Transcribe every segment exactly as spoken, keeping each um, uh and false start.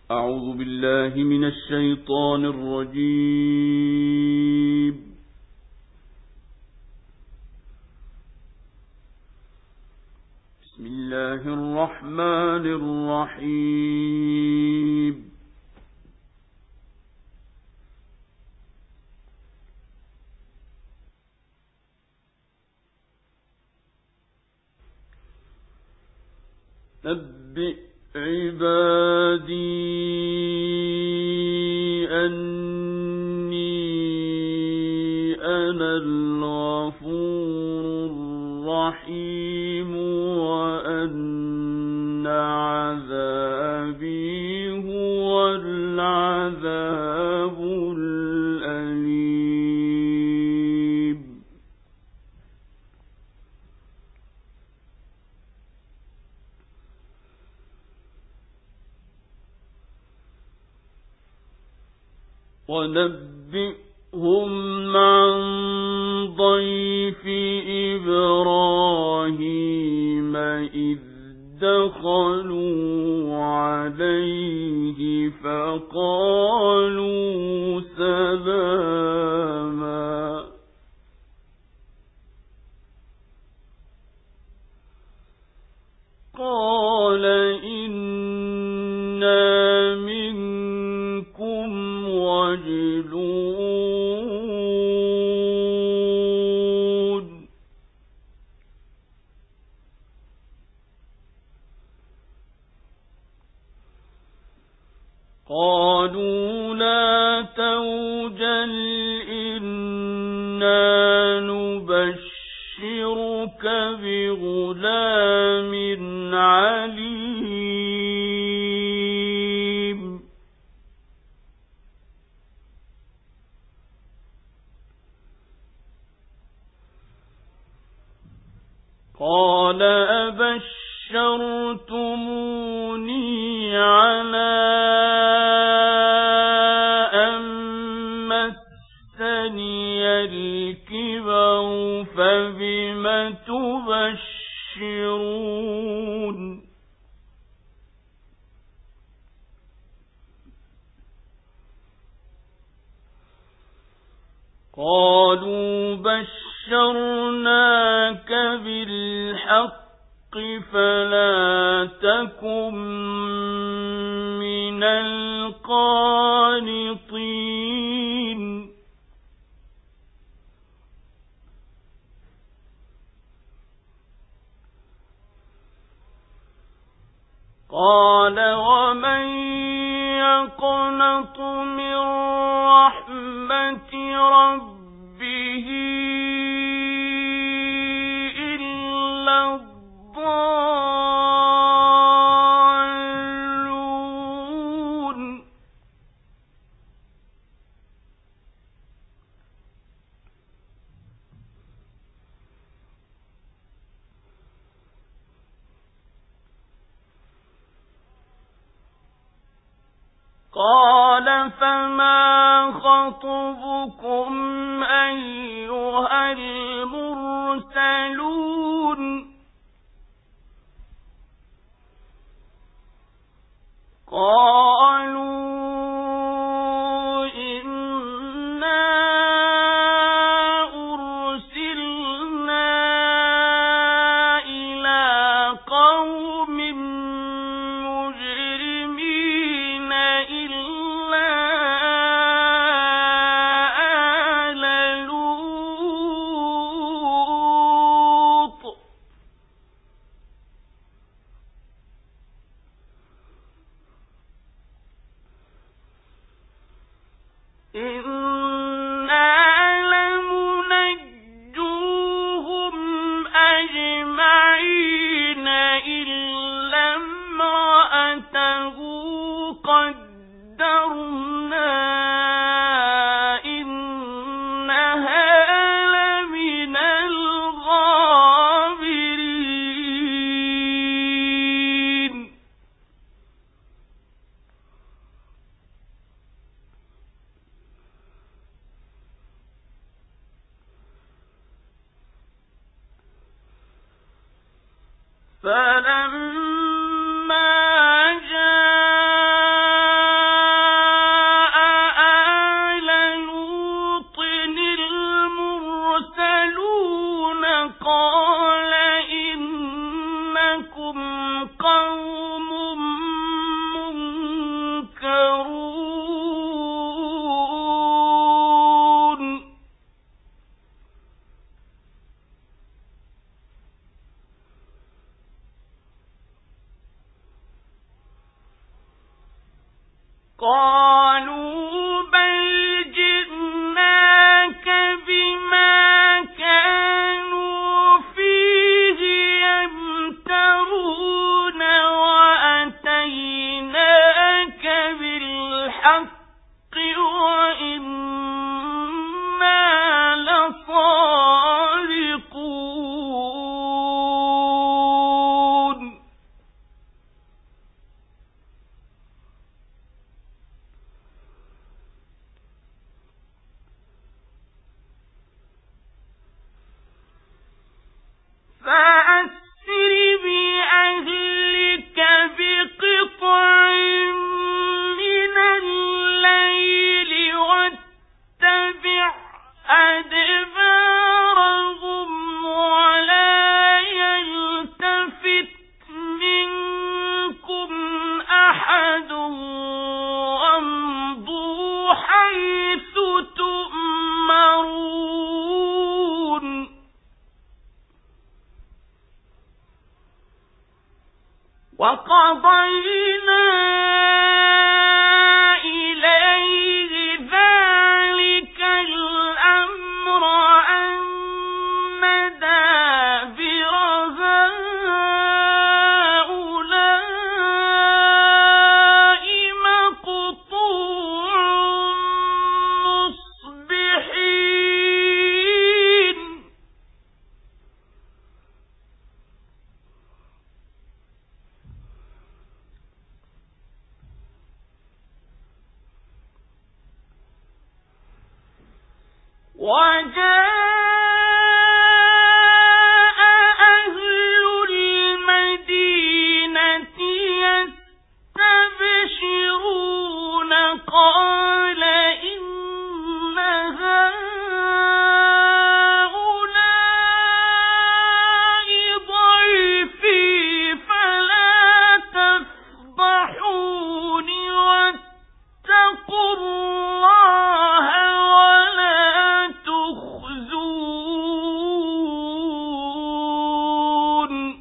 أعوذ بالله من الشيطان الرجيم. بسم الله الرحمن الرحيم. نبئ عبادي أني أنا الغفور الرحيم وأن عذابي هو العذاب الأليم. ونبئهم عن ضيف إبراهيم إذ دخلوا عليه فقالوا سلاما. قال إنا منكم وجلون. قالوا لا توجل إنا نبشرك بغلام عليم. قال أبشرتموني على أن مسني الكبر فبم تبشرون. قالوا بشرناك بالحق فلا تكن من القانطين. قال ومن يقنط من رحمة ربه إلا الضالون. قال فما خطبكم أيها المرسلون. قالوا إنا أرسلنا إلى قوم مجرمين إلا آل لوط. إنا لمنجوهم أجمعين إلا قوم منكرون قالوا بل جئناك بما كانوا فيه يمترون وأتيناك بالحق وإنا لصادقون فأسر بأهلك بقطع من الليل واتبع أدبارهم ولا يلتفت منكم أحد وامضوا حيث تؤمرون وقضينا إليه ذلك الأمر أن دابر هؤلاء مقطوع مصبحين وجاء أهل المدينة يستبشرون قال إن هؤلاء ضيفي فلا تفضحوني واتقوا الله ولا تخزون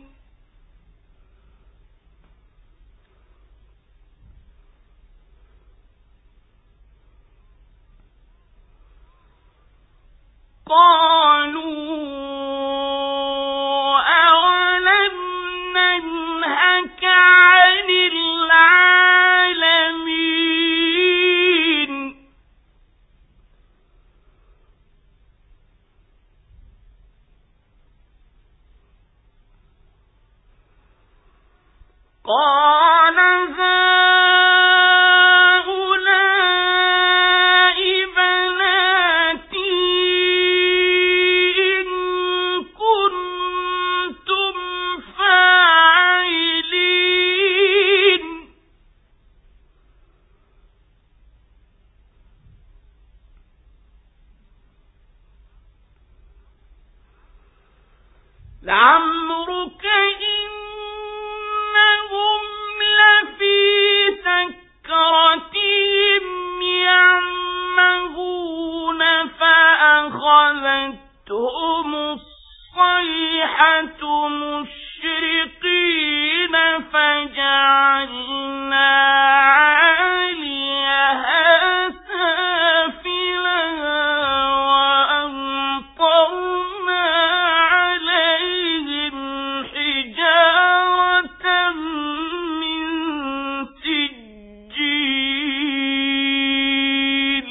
قالوا أولم ننهك عن العالمين قال هؤلاء بناتي إن كنتم فاعلين لعمرك إنهم لفي سكرتهم يعمهون فأخذتهم الصيحة مشرقين فجعلنا عاليها سافلها وأمطرنا عليهم حجارة من سجيل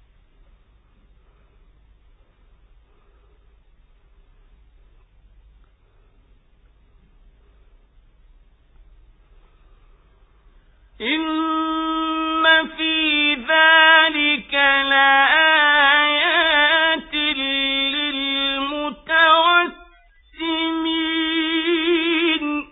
إن في ذلك لآيات للمتوسمين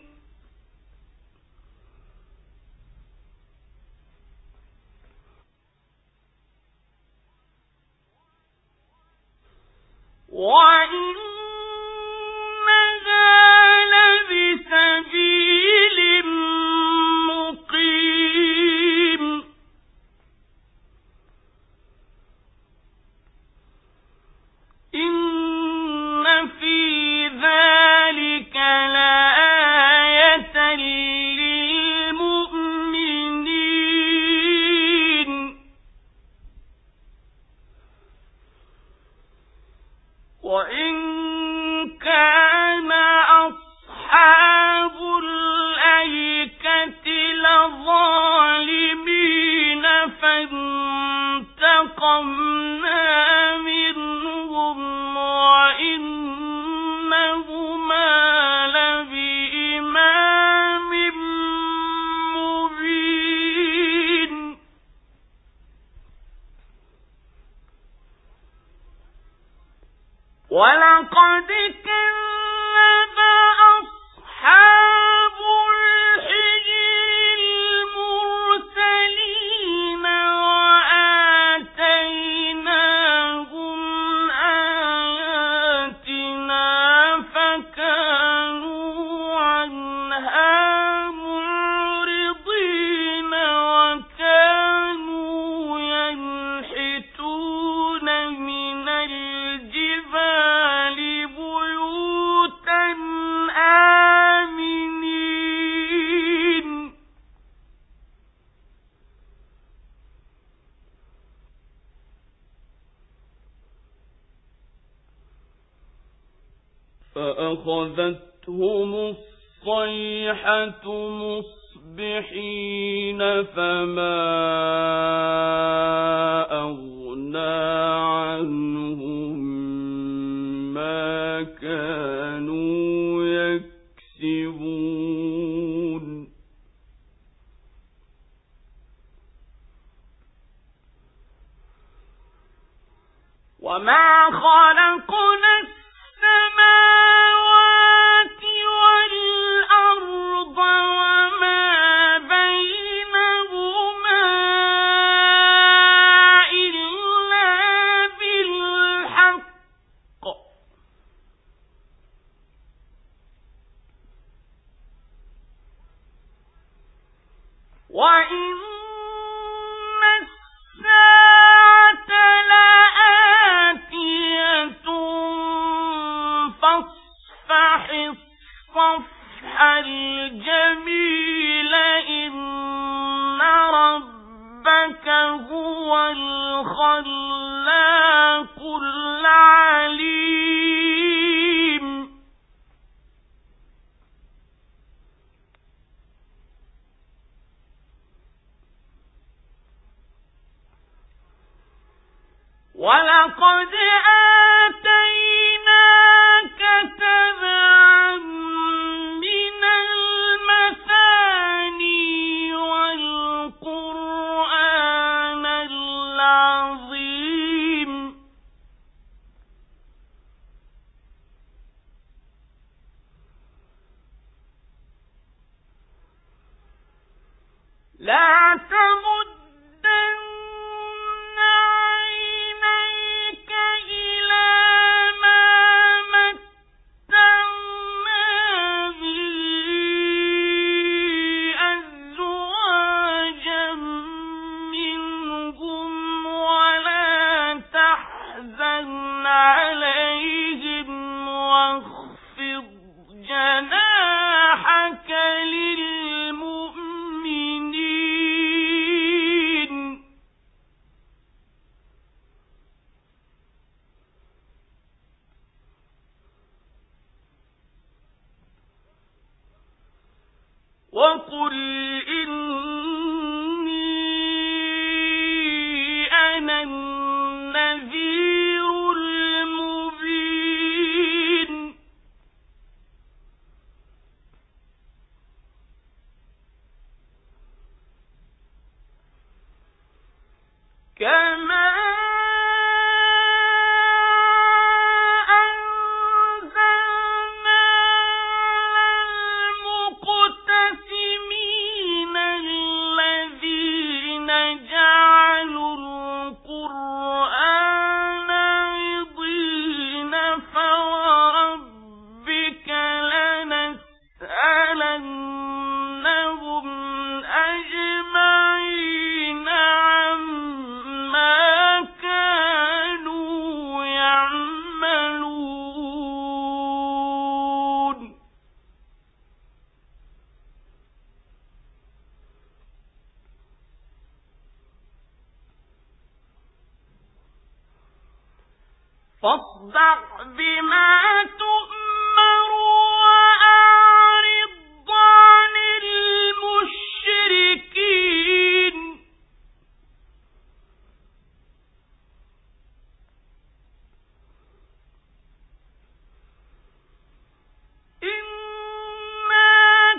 وإنها لبسبيل فأخذتهم الصيحة مصبحين فما أغنى عنهم ما كانوا يكسبون وما خلقنا السماوات والأرض وما بينهما إلا بالحق وإن الساعة لآتية فاصفح الصفح الجميل إن ربك هو الخلاق العليم ولقد آتيناك سبعا من المثاني والقرآن العظيم لا تمدن عينيك إلى ما متعنا به أزواجا منهم ولا تحزن عليهم واخفض جناحك للمؤمنين وقل إني أنا النذير المبين كما أنزلنا على المقتسمين الذين جعلوا القرآن عضين فوربك لنسألنهم أجمعين عما كانوا يعملون فاصدع بما تؤمر وأعرض عن المشركين إنا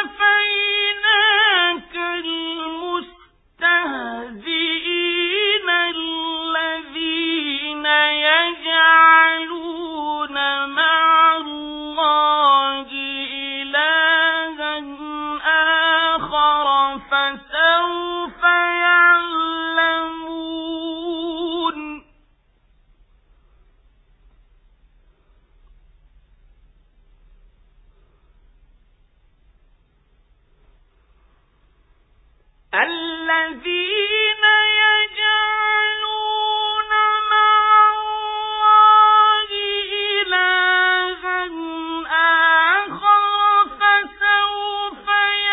كفيناك المستهزئين الذين يجعلون مع الله إلها آخر فسوف يعلمون الذين يجعلون مع الله إلها آخر فسوف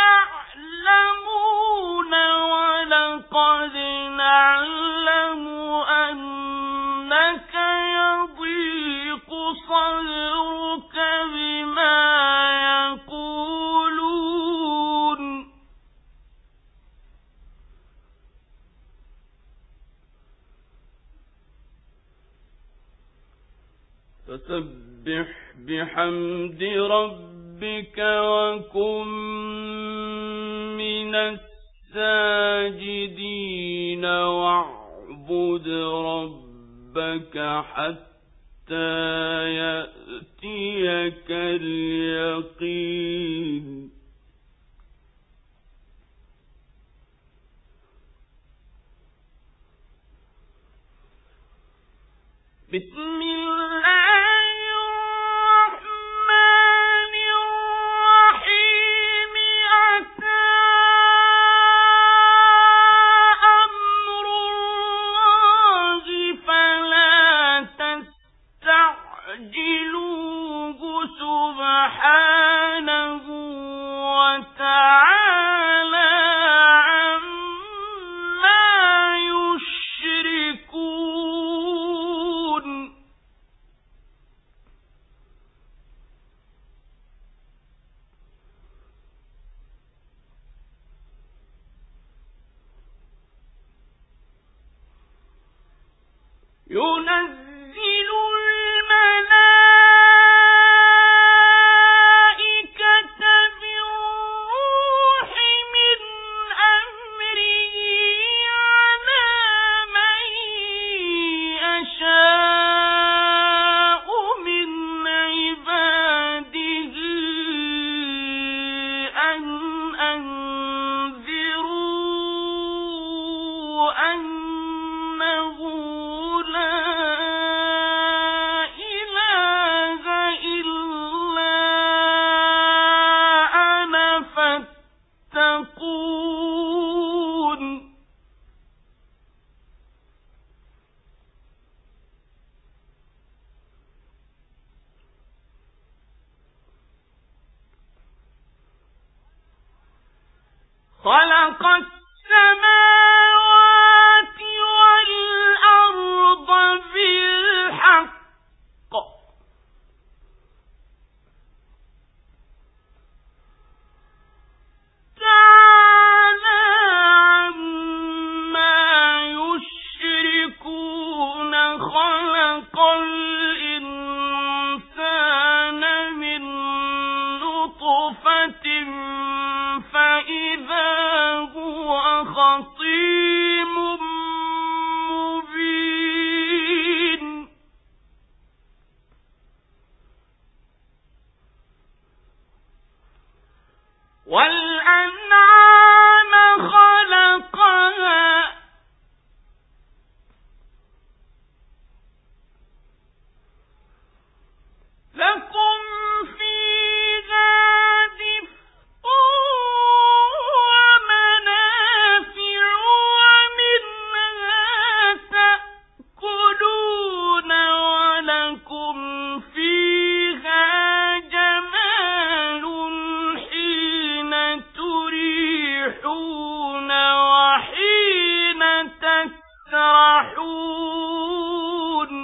يعلمون ولقد نعلم أنك يضيق صدرك فسبح بحمد ربك وكن من الساجدين واعبد ربك حتى يأتيك اليقين بسم الله الرحمن الرحيم أتى أمر الله فلا تستعجلوه سبحانه وتعالى عما يشركون ينزل الملائكة بالروح من أمره على من يشاء من عباده أن أنذروا أنه خلق السماوات والأرض بالحق تعالى عما يشركون خلق الإنسان من نطفة فإذا هو خصيم مبين والأنعام خلقها لكم فيها دفء ومنافع ومنها تأكلون ولكم فيها جمال حين تريحون وحين تسرحون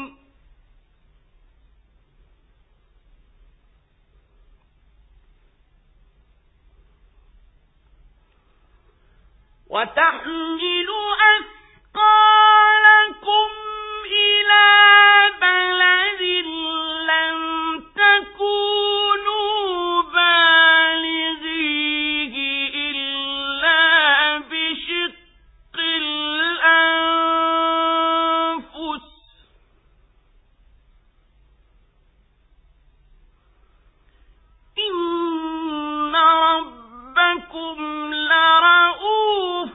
وتحمل أثقالكم إلى بلد لم تكونوا بالغيه إلا بشق الأنفس إن ربكم لرؤوف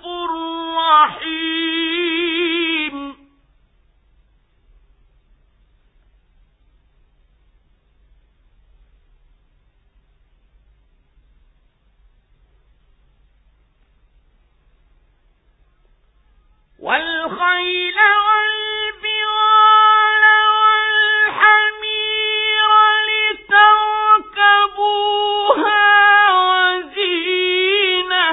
رحيم والخيل والبغال والحمير لتركبوها وزينة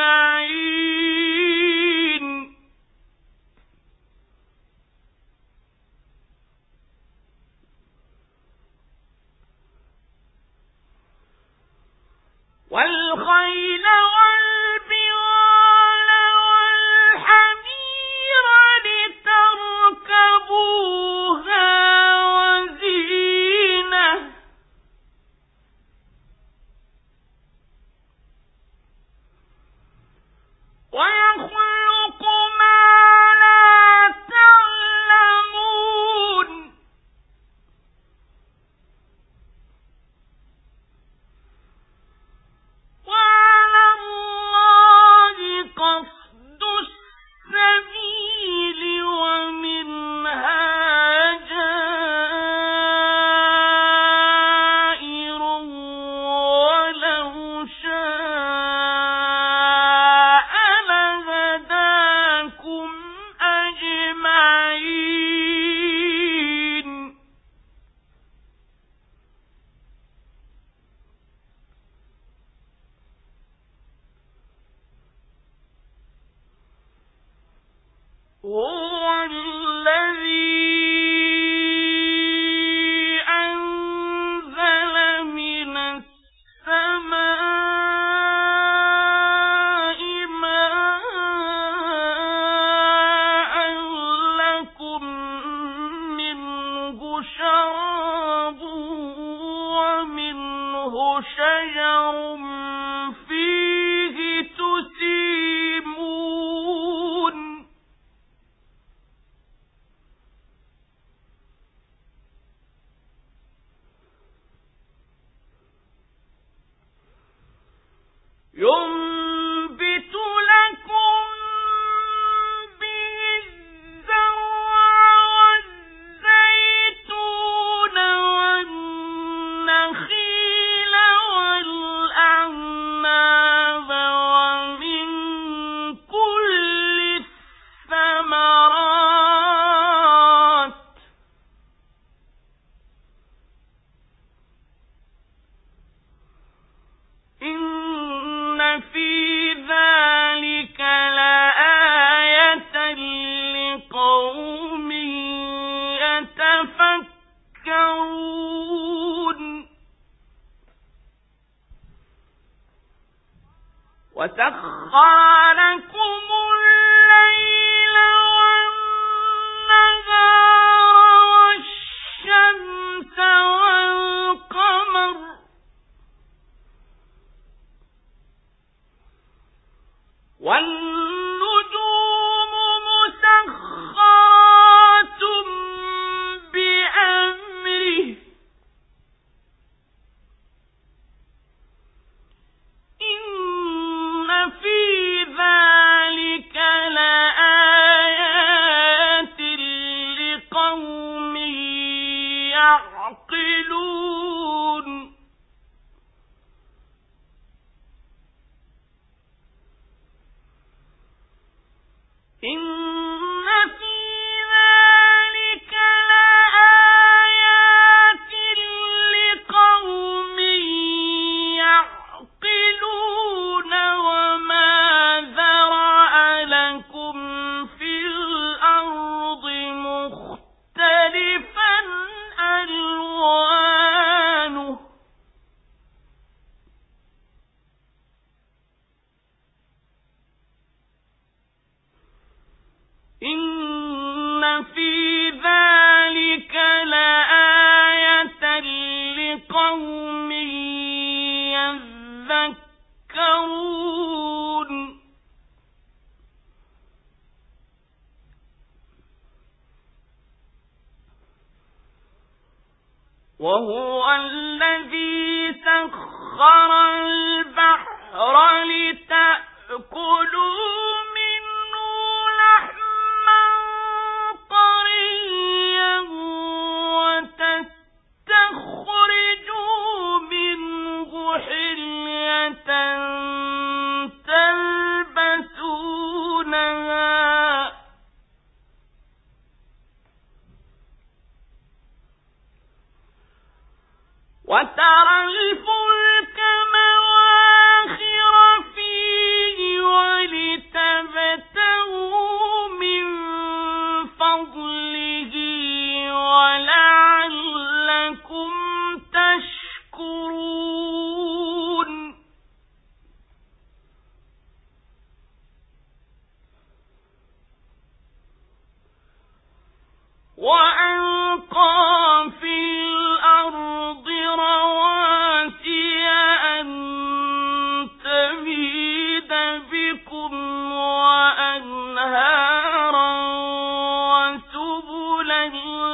أجمعين والخيل والبغال والحمير لتركبوها وزينة ويخلق ما لا تعلمون وعلى الله قصد السبيل ومنها جائر ولو شاء لهداكم أجمعين هو الذي أنزل من السماء ماء لكم منه شراب ومنه شجر فيه تسيمون ينبت لكم به الزرع والزيتون والنخيل والأعناب ومن كل الثمرات إن في ذلك لآية لقوم يتفكرون وسخر لكم الليل والنهار والشمس والقمر والنجوم مسخرات بأمره إن في ذلك لآيات لقوم يعقلون إن في ذلك لآيات لقوم يعقلون وما ذرأ لكم في الأرض مختلفا ألوانه إن في ذلك لآية لقوم يذكرون وهو الذي سخر البحر لتأكلوا منه لحما طريا وتستخرجوا منه حلية تلبسونها وترى الفلك مواخر وألقى في الأرض رواسي أن تميد بكم وأنهارا وسبلا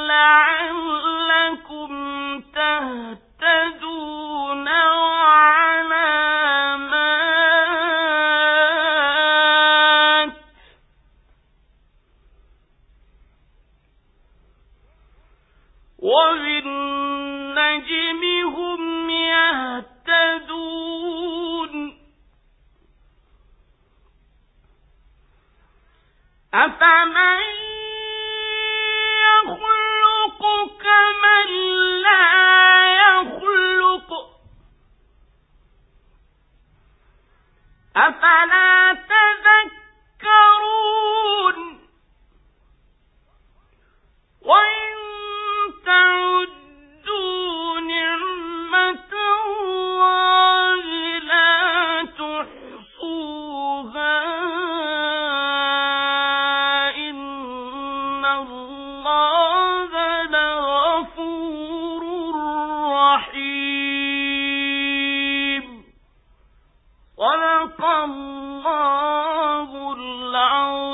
لعلكم تهتدون وعلامات وبالنجم هم يهتدون أفمن يخلق كمن لا يخلق أفلا تذكرون وإن تعدوا نعمة الله لا تحصوها إن الله لغفور رحيم صدق الله العظيم.